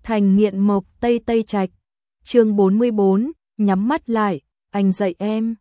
Thành nghiện mộc Tây Tây Trạch. Chương 44, nhắm mắt lại, anh dạy em.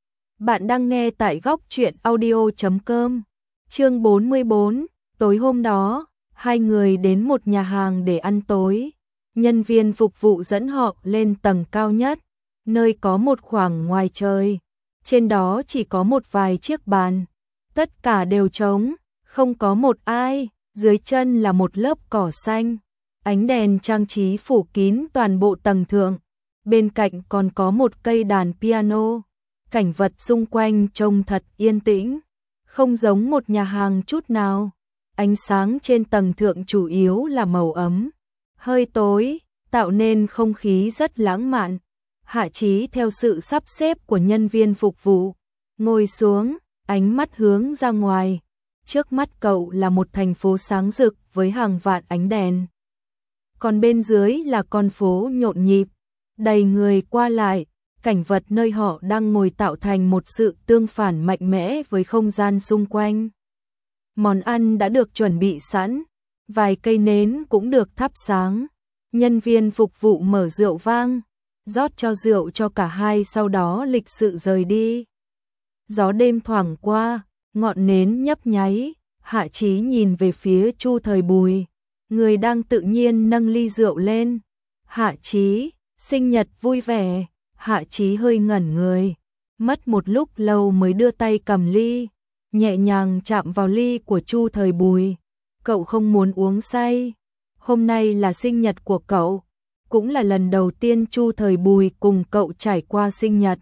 Bạn đang nghe tại góc truyện audio.com. Chương 44, tối hôm đó, hai người đến một nhà hàng để ăn tối. Nhân viên phục vụ dẫn họ lên tầng cao nhất, nơi có một khoảng ngoài trời. Trên đó chỉ có một vài chiếc bàn, tất cả đều trống, không có một ai, dưới chân là một lớp cỏ xanh. Ánh đèn trang trí phủ kín toàn bộ tầng thượng, bên cạnh còn có một cây đàn piano. Cảnh vật xung quanh trông thật yên tĩnh, không giống một nhà hàng chút nào. Ánh sáng trên tầng thượng chủ yếu là màu ấm, hơi tối, tạo nên không khí rất lãng mạn. Hạ Chí theo sự sắp xếp của nhân viên phục vụ, ngồi xuống, ánh mắt hướng ra ngoài. Trước mắt cậu là một thành phố sáng rực với hàng vạn ánh đèn. Còn bên dưới là con phố nhộn nhịp, đầy người qua lại. Cảnh vật nơi họ đang ngồi tạo thành một sự tương phản mạnh mẽ với không gian xung quanh. Món ăn đã được chuẩn bị sẵn, vài cây nến cũng được thắp sáng. Nhân viên phục vụ mở rượu vang, rót cho rượu cho cả hai, sau đó lịch sự rời đi. Gió đêm thoảng qua, ngọn nến nhấp nháy. Hạ Chí nhìn về phía Chu Thời Bùi, người đang tự nhiên nâng ly rượu lên. Hạ Chí, sinh nhật vui vẻ. Hạ Chí hơi ngẩn người, mất một lúc lâu mới đưa tay cầm ly, nhẹ nhàng chạm vào ly của Chu Thời Bùi. Cậu không muốn uống say, hôm nay là sinh nhật của cậu, cũng là lần đầu tiên Chu Thời Bùi cùng cậu trải qua sinh nhật.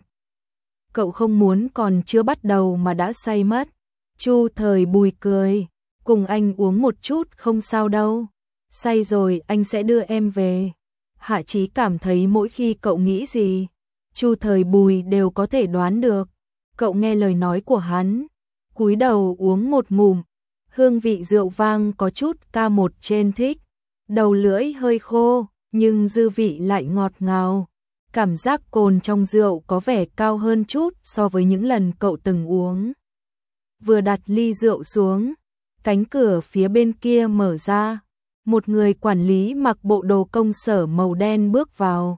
Cậu không muốn còn chưa bắt đầu mà đã say mất. Chu Thời Bùi cười, cùng anh uống một chút không sao đâu, say rồi anh sẽ đưa em về. Hạ Chí cảm thấy mỗi khi cậu nghĩ gì, Chu Thời Bùi đều có thể đoán được. Cậu nghe lời nói của hắn, cúi đầu uống một ngụm, hương vị rượu vang có chút ca một trên thích. Đầu lưỡi hơi khô, nhưng dư vị lại ngọt ngào. Cảm giác cồn trong rượu có vẻ cao hơn chút so với những lần cậu từng uống. Vừa đặt ly rượu xuống, cánh cửa phía bên kia mở ra. Một người quản lý mặc bộ đồ công sở màu đen bước vào,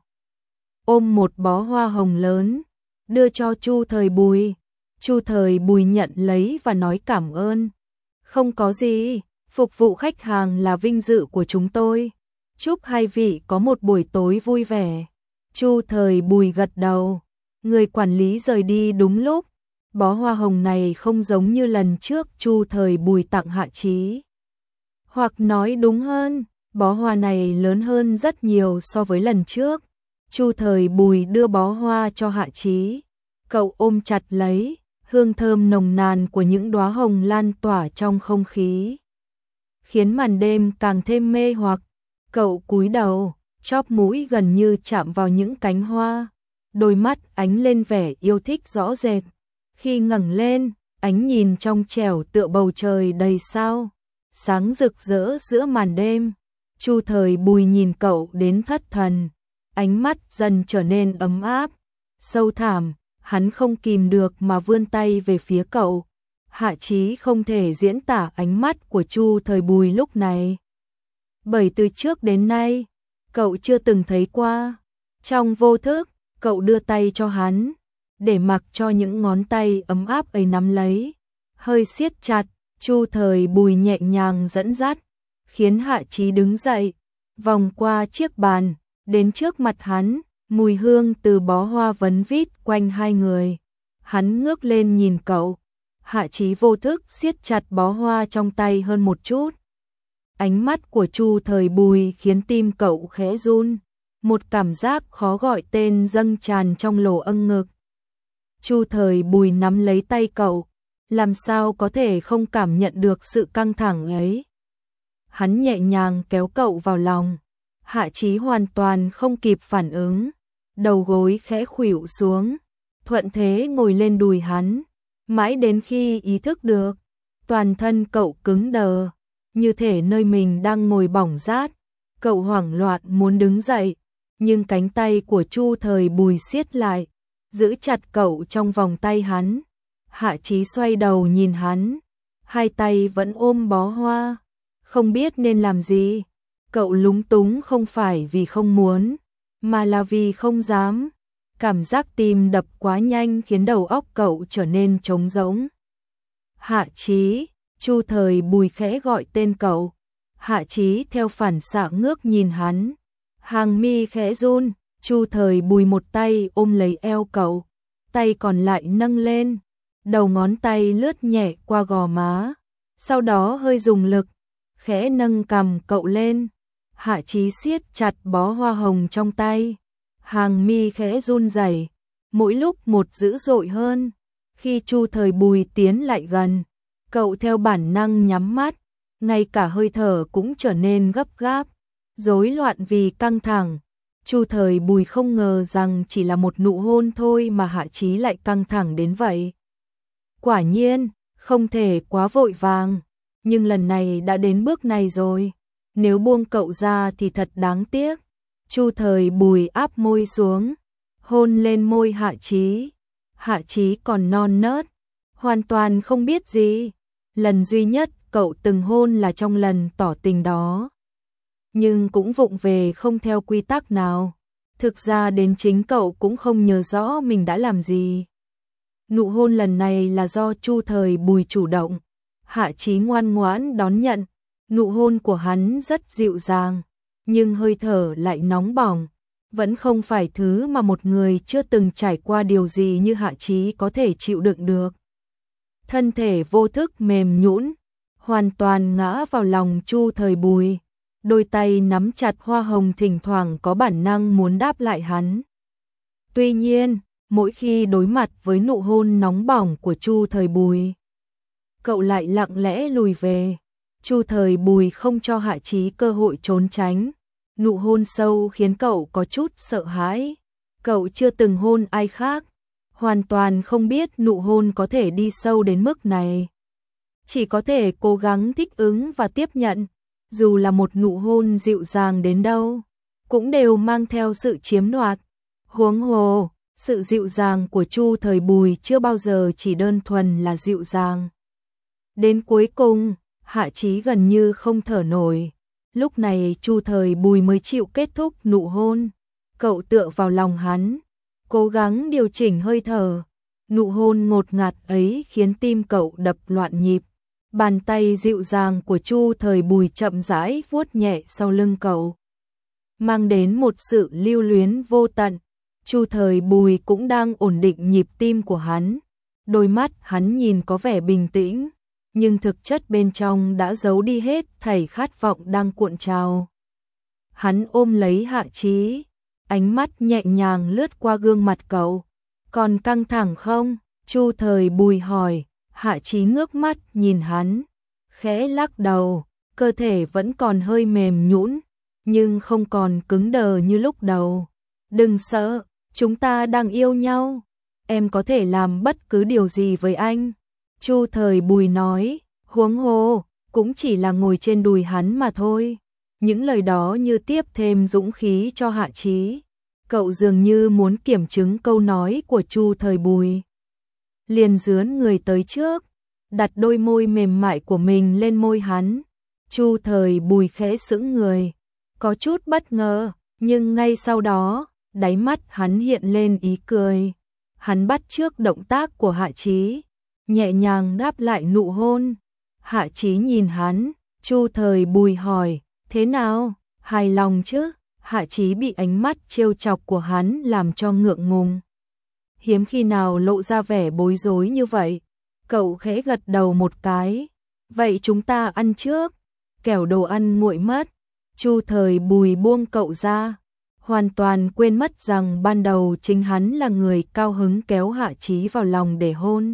ôm một bó hoa hồng lớn, đưa cho Chu Thời Bùi. Chu Thời Bùi nhận lấy và nói cảm ơn. Không có gì, phục vụ khách hàng là vinh dự của chúng tôi. Chúc hai vị có một buổi tối vui vẻ. Chu Thời Bùi gật đầu. Người quản lý rời đi đúng lúc. Bó hoa hồng này không giống như lần trước Chu Thời Bùi tặng Hạ Chí. Hoặc nói đúng hơn, bó hoa này lớn hơn rất nhiều so với lần trước. Chu Thời Bùi đưa bó hoa cho Hạ Chí. Cậu ôm chặt lấy, hương thơm nồng nàn của những đóa hồng lan tỏa trong không khí, khiến màn đêm càng thêm mê hoặc. Cậu cúi đầu, chóp mũi gần như chạm vào những cánh hoa, đôi mắt ánh lên vẻ yêu thích rõ rệt. Khi ngẩng lên, ánh nhìn trong trẻo tựa bầu trời đầy sao, sáng rực rỡ giữa màn đêm. Chu Thời Bùi nhìn cậu đến thất thần, ánh mắt dần trở nên ấm áp, sâu thẳm. Hắn không kìm được mà vươn tay về phía cậu. Hạ Chí không thể diễn tả ánh mắt của Chu Thời Bùi lúc này, bởi từ trước đến nay cậu chưa từng thấy qua. Trong vô thức, cậu đưa tay cho hắn, để mặc cho những ngón tay ấm áp ấy nắm lấy, hơi siết chặt. Chu Thời Bùi nhẹ nhàng dẫn dắt, khiến Hạ Chí đứng dậy, vòng qua chiếc bàn, đến trước mặt hắn. Mùi hương từ bó hoa vấn vít quanh hai người. Hắn ngước lên nhìn cậu. Hạ Chí vô thức siết chặt bó hoa trong tay hơn một chút. Ánh mắt của Chu Thời Bùi khiến tim cậu khẽ run. Một cảm giác khó gọi tên dâng tràn trong lỗ âng ngực. Chu Thời Bùi nắm lấy tay cậu, làm sao có thể không cảm nhận được sự căng thẳng ấy. Hắn nhẹ nhàng kéo cậu vào lòng. Hạ Chí hoàn toàn không kịp phản ứng, đầu gối khẽ khuỵu xuống, thuận thế ngồi lên đùi hắn. Mãi đến khi ý thức được, toàn thân cậu cứng đờ, như thể nơi mình đang ngồi bỏng rát. Cậu hoảng loạn muốn đứng dậy, nhưng cánh tay của Chu Thời Bùi siết lại, giữ chặt cậu trong vòng tay hắn. Hạ Chí xoay đầu nhìn hắn, hai tay vẫn ôm bó hoa, không biết nên làm gì. Cậu lúng túng không phải vì không muốn, mà là vì không dám. Cảm giác tim đập quá nhanh khiến đầu óc cậu trở nên trống rỗng. Hạ Chí, Chu Thời Bùi khẽ gọi tên cậu. Hạ Chí theo phản xạ ngước nhìn hắn. Hàng mi khẽ run, Chu Thời Bùi một tay ôm lấy eo cậu, tay còn lại nâng lên, đầu ngón tay lướt nhẹ qua gò má, sau đó hơi dùng lực, khẽ nâng cằm cậu lên. Hạ Chí siết chặt bó hoa hồng trong tay, hàng mi khẽ run rẩy, mỗi lúc một dữ dội hơn. Khi Chu Thời Bùi tiến lại gần, cậu theo bản năng nhắm mắt, ngay cả hơi thở cũng trở nên gấp gáp, rối loạn vì căng thẳng. Chu Thời Bùi không ngờ rằng chỉ là một nụ hôn thôi mà Hạ Chí lại căng thẳng đến vậy. Quả nhiên, không thể quá vội vàng, nhưng lần này đã đến bước này rồi, nếu buông cậu ra thì thật đáng tiếc. Chu Thời Bùi áp môi xuống, hôn lên môi Hạ Chí. Hạ Chí còn non nớt, hoàn toàn không biết gì. Lần duy nhất cậu từng hôn là trong lần tỏ tình đó, nhưng cũng vụng về không theo quy tắc nào. Thực ra đến chính cậu cũng không nhớ rõ mình đã làm gì. Nụ hôn lần này là do Chu Thời Bùi chủ động. Hạ Chí ngoan ngoãn đón nhận. Nụ hôn của hắn rất dịu dàng, nhưng hơi thở lại nóng bỏng. Vẫn không phải thứ mà một người chưa từng trải qua điều gì như Hạ Chí có thể chịu đựng được. Thân thể vô thức mềm nhũn, hoàn toàn ngã vào lòng Chu Thời Bùi. Đôi tay nắm chặt hoa hồng thỉnh thoảng có bản năng muốn đáp lại hắn. Tuy nhiên, mỗi khi đối mặt với nụ hôn nóng bỏng của Chu Thời Bùi, cậu lại lặng lẽ lùi về. Chu Thời Bùi không cho Hạ Chí cơ hội trốn tránh. Nụ hôn sâu khiến cậu có chút sợ hãi. Cậu chưa từng hôn ai khác, hoàn toàn không biết nụ hôn có thể đi sâu đến mức này. Chỉ có thể cố gắng thích ứng và tiếp nhận. Dù là một nụ hôn dịu dàng đến đâu, cũng đều mang theo sự chiếm đoạt. Huống hồ, sự dịu dàng của Chu Thời Bùi chưa bao giờ chỉ đơn thuần là dịu dàng. Đến cuối cùng, Hạ Chí gần như không thở nổi. Lúc này Chu Thời Bùi mới chịu kết thúc nụ hôn. Cậu tựa vào lòng hắn, cố gắng điều chỉnh hơi thở. Nụ hôn ngột ngạt ấy khiến tim cậu đập loạn nhịp. Bàn tay dịu dàng của Chu Thời Bùi chậm rãi vuốt nhẹ sau lưng cậu, mang đến một sự lưu luyến vô tận. Chu Thời Bùi cũng đang ổn định nhịp tim của hắn. Đôi mắt hắn nhìn có vẻ bình tĩnh, nhưng thực chất bên trong đã giấu đi hết thảy khát vọng đang cuộn trào. Hắn ôm lấy Hạ Chí, ánh mắt nhẹ nhàng lướt qua gương mặt cậu. Còn căng thẳng không? Chu Thời Bùi hỏi. Hạ Chí ngước mắt nhìn hắn, khẽ lắc đầu, cơ thể vẫn còn hơi mềm nhũn, nhưng không còn cứng đờ như lúc đầu. Đừng sợ, chúng ta đang yêu nhau, em có thể làm bất cứ điều gì với anh. Chu Thời Bùi nói, huống hồ, cũng chỉ là ngồi trên đùi hắn mà thôi. Những lời đó như tiếp thêm dũng khí cho Hạ Chí. Cậu dường như muốn kiểm chứng câu nói của Chu Thời Bùi. Liền dướn người tới trước, đặt đôi môi mềm mại của mình lên môi hắn. Chu Thời Bùi khẽ sững người, có chút bất ngờ, nhưng ngay sau đó, đáy mắt hắn hiện lên ý cười. Hắn bắt chước động tác của Hạ Chí, nhẹ nhàng đáp lại nụ hôn. Hạ Chí nhìn hắn, Chu Thời Bùi hỏi, thế nào, hài lòng chứ? Hạ Chí bị ánh mắt trêu chọc của hắn làm cho ngượng ngùng. Hiếm khi nào lộ ra vẻ bối rối như vậy. Cậu khẽ gật đầu một cái. Vậy chúng ta ăn trước, kẻo đồ ăn nguội mất. Chu Thời Bùi buông cậu ra, hoàn toàn quên mất rằng ban đầu chính hắn là người cao hứng kéo Hạ Chí vào lòng để hôn.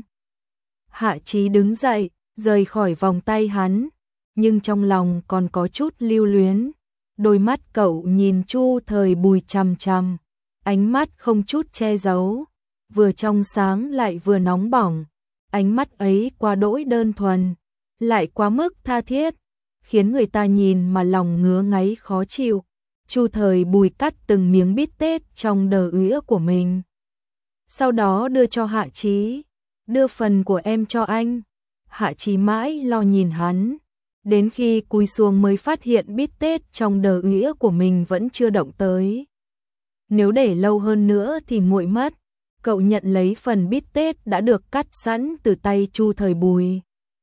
Hạ Chí đứng dậy, rời khỏi vòng tay hắn, nhưng trong lòng còn có chút lưu luyến. Đôi mắt cậu nhìn Chu Thời Bùi chằm chằm, ánh mắt không chút che giấu, vừa trong sáng lại vừa nóng bỏng. Ánh mắt ấy quá đỗi đơn thuần, lại quá mức tha thiết, khiến người ta nhìn mà lòng ngứa ngáy khó chịu. Chu Thời Bùi cắt từng miếng bít tết trong đờ ứa của mình, sau đó đưa cho Hạ Chí. Đưa phần của em cho anh. Hạ Chí mãi lo nhìn hắn, đến khi cúi xuống mới phát hiện bít tết trong đờ ĩa của mình vẫn chưa động tới. Nếu để lâu hơn nữa thì nguội mất. Cậu nhận lấy phần bít tết đã được cắt sẵn từ tay Chu Thời Bùi,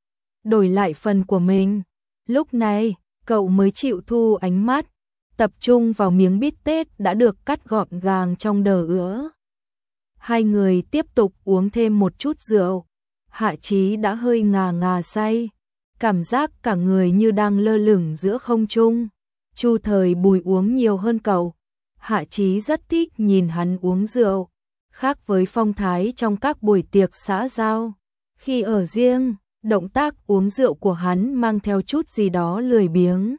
đổi lại phần của mình. Lúc này, cậu mới chịu thu ánh mắt, tập trung vào miếng bít tết đã được cắt gọn gàng trong đờ ứa. Hai người tiếp tục uống thêm một chút rượu. Hạ Chí đã hơi ngà ngà say, cảm giác cả người như đang lơ lửng giữa không trung. Chu Thời Bùi uống nhiều hơn cậu. Hạ Chí rất thích nhìn hắn uống rượu, khác với phong thái trong các buổi tiệc xã giao. Khi ở riêng, động tác uống rượu của hắn mang theo chút gì đó lười biếng.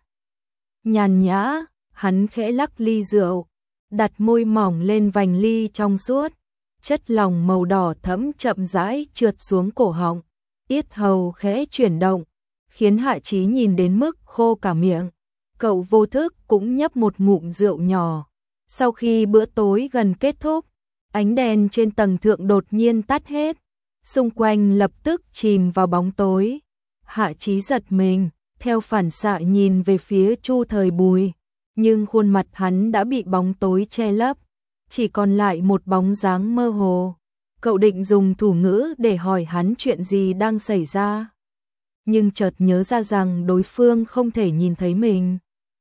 Nhàn nhã, hắn khẽ lắc ly rượu, đặt môi mỏng lên vành ly trong suốt. Chất lỏng màu đỏ thẫm chậm rãi trượt xuống cổ họng, yết hầu khẽ chuyển động, khiến Hạ Chí nhìn đến mức khô cả miệng. Cậu vô thức cũng nhấp một ngụm rượu nhỏ. Sau khi bữa tối gần kết thúc, ánh đèn trên tầng thượng đột nhiên tắt hết, xung quanh lập tức chìm vào bóng tối. Hạ Chí giật mình, theo phản xạ nhìn về phía Chu Thời Bùi, nhưng khuôn mặt hắn đã bị bóng tối che lấp, chỉ còn lại một bóng dáng mơ hồ. Cậu định dùng thủ ngữ để hỏi hắn chuyện gì đang xảy ra, nhưng chợt nhớ ra rằng đối phương không thể nhìn thấy mình.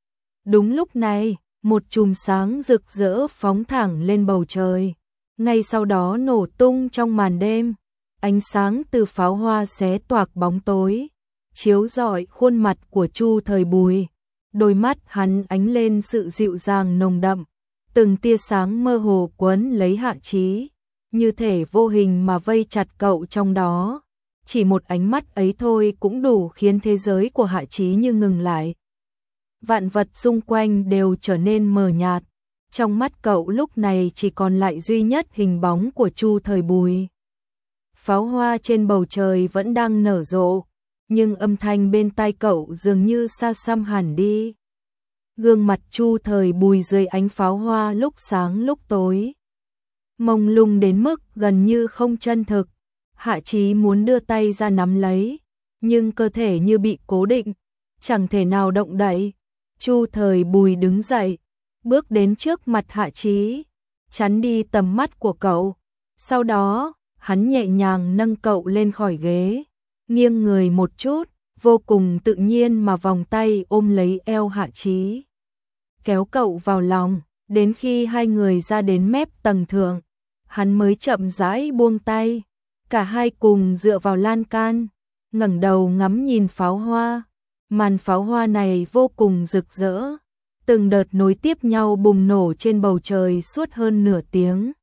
Đúng lúc này, một chùm sáng rực rỡ phóng thẳng lên bầu trời, ngay sau đó nổ tung trong màn đêm. Ánh sáng từ pháo hoa xé toạc bóng tối, chiếu rọi khuôn mặt của Chu Thời Bùi. Đôi mắt hắn ánh lên sự dịu dàng nồng đậm, từng tia sáng mơ hồ quấn lấy Hạ Chí, như thể vô hình mà vây chặt cậu trong đó. Chỉ một ánh mắt ấy thôi cũng đủ khiến thế giới của Hạ Chí như ngừng lại. Vạn vật xung quanh đều trở nên mờ nhạt, trong mắt cậu lúc này chỉ còn lại duy nhất hình bóng của Chu Thời Bùi. Pháo hoa trên bầu trời vẫn đang nở rộ, nhưng âm thanh bên tai cậu dường như xa xăm hẳn đi. Gương mặt Chu Thời Bùi dưới ánh pháo hoa lúc sáng lúc tối, mông lung đến mức gần như không chân thực. Hạ Chí muốn đưa tay ra nắm lấy, nhưng cơ thể như bị cố định, chẳng thể nào động đậy. Chu Thời Bùi đứng dậy, bước đến trước mặt Hạ Chí, chắn đi tầm mắt của cậu. Sau đó, hắn nhẹ nhàng nâng cậu lên khỏi ghế, nghiêng người một chút, vô cùng tự nhiên mà vòng tay ôm lấy eo Hạ Chí, kéo cậu vào lòng. Đến khi hai người ra đến mép tầng thượng, hắn mới chậm rãi buông tay. Cả hai cùng dựa vào lan can, ngẩng đầu ngắm nhìn pháo hoa. Màn pháo hoa này vô cùng rực rỡ, từng đợt nối tiếp nhau bùng nổ trên bầu trời suốt hơn nửa tiếng.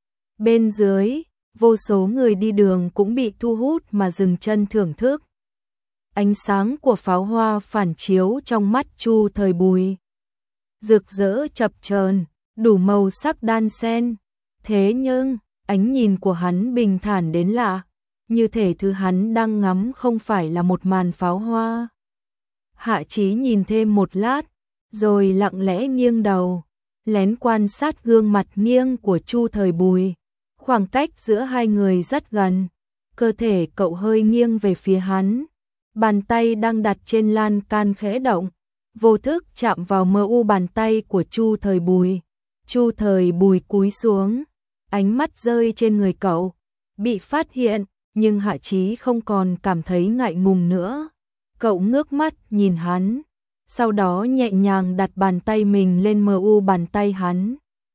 Bên dưới, vô số người đi đường cũng bị thu hút mà dừng chân thưởng thức. Ánh sáng của pháo hoa phản chiếu trong mắt Chu Thời Bùi, rực rỡ chập chờn, đủ màu sắc đan xen. Thế nhưng, ánh nhìn của hắn bình thản đến lạ, như thể thứ hắn đang ngắm không phải là một màn pháo hoa. Hạ Chí nhìn thêm một lát, rồi lặng lẽ nghiêng đầu, lén quan sát gương mặt nghiêng của Chu Thời Bùi. Khoảng cách giữa hai người rất gần, cơ thể cậu hơi nghiêng về phía hắn, bàn tay đang đặt trên lan can khẽ động, vô thức chạm vào mờ u bàn tay của Chu Thời Bùi. Chu Thời Bùi cúi xuống, ánh mắt rơi trên người cậu, bị phát hiện, nhưng Hạ Chí không còn cảm thấy ngại ngùng nữa. Cậu ngước mắt nhìn hắn, sau đó nhẹ nhàng đặt bàn tay mình lên mờ u bàn tay hắn.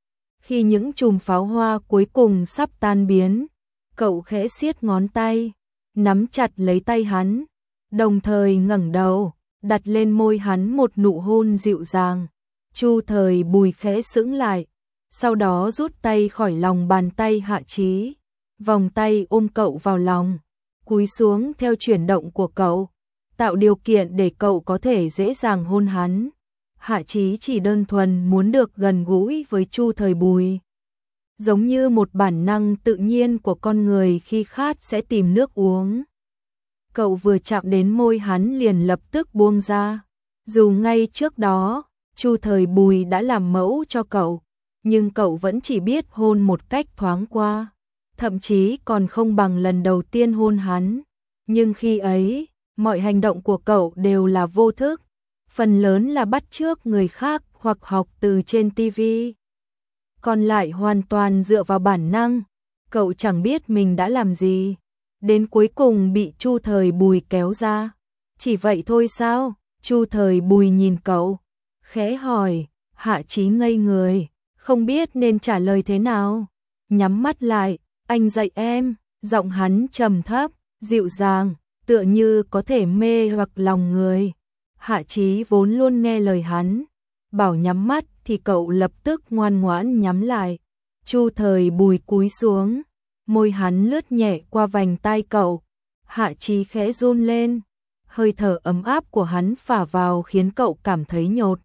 Khi những chùm pháo hoa cuối cùng sắp tan biến, cậu khẽ siết ngón tay, nắm chặt lấy tay hắn, đồng thời ngẩng đầu, đặt lên môi hắn một nụ hôn dịu dàng. Chu Thời Bùi khẽ sững lại, sau đó rút tay khỏi lòng bàn tay Hạ Chí, vòng tay ôm cậu vào lòng, cúi xuống theo chuyển động của cậu, tạo điều kiện để cậu có thể dễ dàng hôn hắn. Hạ Chí chỉ đơn thuần muốn được gần gũi với Chu Thời Bùi, giống như một bản năng tự nhiên của con người khi khát sẽ tìm nước uống. Cậu vừa chạm đến môi hắn liền lập tức buông ra. Dù ngay trước đó, Chu Thời Bùi đã làm mẫu cho cậu, nhưng cậu vẫn chỉ biết hôn một cách thoáng qua, thậm chí còn không bằng lần đầu tiên hôn hắn. Nhưng khi ấy, Mọi hành động của cậu đều là vô thức, phần lớn là bắt chước người khác hoặc học từ trên TV. Còn lại hoàn toàn dựa vào bản năng, cậu chẳng biết mình đã làm gì, đến cuối cùng bị Chu Thời Bùi kéo ra. Chỉ vậy thôi sao? Chu Thời Bùi nhìn cậu, khẽ hỏi. Hạ Chí ngây người, không biết nên trả lời thế nào. Nhắm mắt lại, anh dạy em, giọng hắn trầm thấp, dịu dàng, tựa như có thể mê hoặc lòng người. Hạ Chí vốn luôn nghe lời hắn, bảo nhắm mắt thì cậu lập tức ngoan ngoãn nhắm lại. Chu Thời Bùi cúi xuống, môi hắn lướt nhẹ qua vành tai cậu. Hạ Chí khẽ run lên, hơi thở ấm áp của hắn phả vào khiến cậu cảm thấy nhột.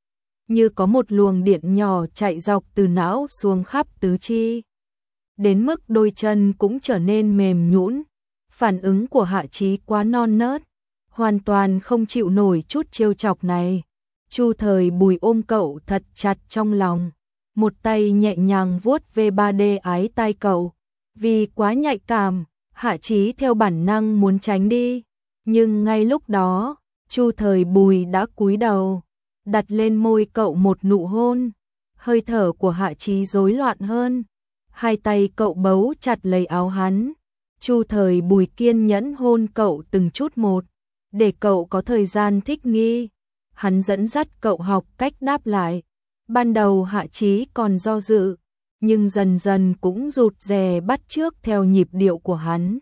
Như có một luồng điện nhỏ chạy dọc từ não xuống khắp tứ chi. Đến mức đôi chân cũng trở nên mềm nhũn. Phản ứng của Hạ Chí quá non nớt, hoàn toàn không chịu nổi chút trêu chọc này. Chu Thời Bùi ôm cậu thật chặt trong lòng, một tay nhẹ nhàng vuốt ve 3D ái tai cậu. Vì quá nhạy cảm, Hạ Chí theo bản năng muốn tránh đi, nhưng ngay lúc đó, Chu Thời Bùi đã cúi đầu, đặt lên môi cậu một nụ hôn. Hơi thở của Hạ Chí rối loạn hơn, hai tay cậu bấu chặt lấy áo hắn. Chu Thời Bùi kiên nhẫn hôn cậu từng chút một, để cậu có thời gian thích nghi. Hắn dẫn dắt cậu học cách đáp lại. Ban đầu Hạ Chí còn do dự, nhưng dần dần cũng rụt rè bắt chước theo nhịp điệu của hắn.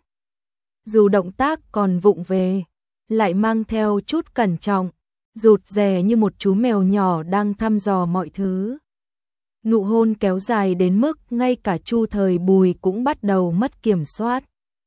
Dù động tác còn vụng về, lại mang theo chút cẩn trọng, rụt rè như một chú mèo nhỏ đang thăm dò mọi thứ. Nụ hôn kéo dài đến mức ngay cả Chu Thời Bùi cũng bắt đầu mất kiểm soát.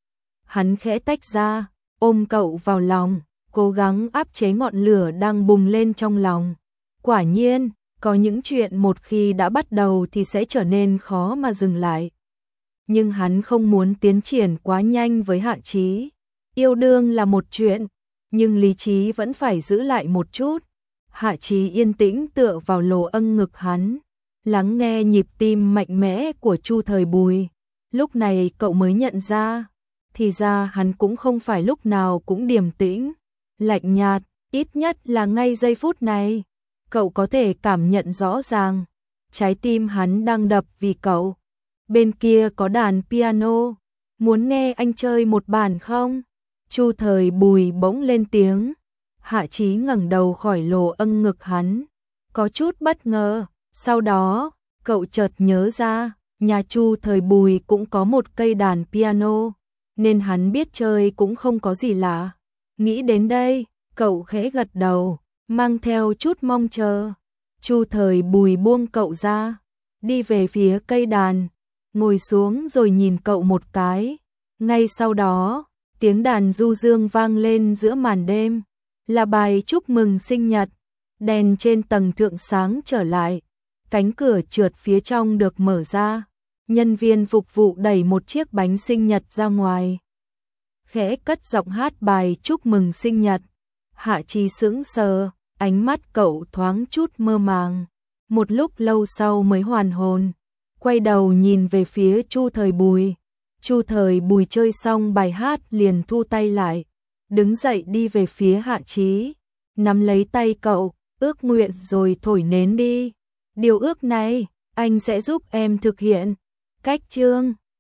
Hắn khẽ tách ra, ôm cậu vào lòng, cố gắng áp chế ngọn lửa đang bùng lên trong lòng. Quả nhiên, có những chuyện một khi đã bắt đầu thì sẽ trở nên khó mà dừng lại. Nhưng hắn không muốn tiến triển quá nhanh với Hạ Chí. Yêu đương là một chuyện, nhưng lý trí vẫn phải giữ lại một chút. Hạ Chí yên tĩnh tựa vào lỗ âng ngực hắn, lắng nghe nhịp tim mạnh mẽ của Chu Thời Bùi. Lúc này cậu mới nhận ra, thì ra hắn cũng không phải lúc nào cũng điềm tĩnh, lạnh nhạt, ít nhất là ngay giây phút này. Cậu có thể cảm nhận rõ ràng, trái tim hắn đang đập vì cậu. Bên kia có đàn piano, muốn nghe anh chơi một bản không? Chu Thời Bùi bỗng lên tiếng. Hạ Chí ngẩng đầu khỏi lỗ âng ngực hắn, có chút bất ngờ. Sau đó, cậu chợt nhớ ra, nhà Chu Thời Bùi cũng có một cây đàn piano, nên hắn biết chơi cũng không có gì lạ. Nghĩ đến đây, cậu khẽ gật đầu, mang theo chút mong chờ. Chu Thời Bùi buông cậu ra, đi về phía cây đàn, ngồi xuống rồi nhìn cậu một cái. Ngay sau đó, tiếng đàn du dương vang lên giữa màn đêm, là bài chúc mừng sinh nhật. Đèn trên tầng thượng sáng trở lại, cánh cửa trượt phía trong được mở ra, nhân viên phục vụ đẩy một chiếc bánh sinh nhật ra ngoài, khẽ cất giọng hát bài chúc mừng sinh nhật. Hạ Chí sững sờ, ánh mắt cậu thoáng chút mơ màng, một lúc lâu sau mới hoàn hồn, quay đầu nhìn về phía Chu Thời Bùi. Chu Thời Bùi chơi xong bài hát liền thu tay lại, đứng dậy đi về phía Hạ Chí, nắm lấy tay cậu, ước nguyện rồi thổi nến đi. Điều ước này, anh sẽ giúp em thực hiện. Cách chương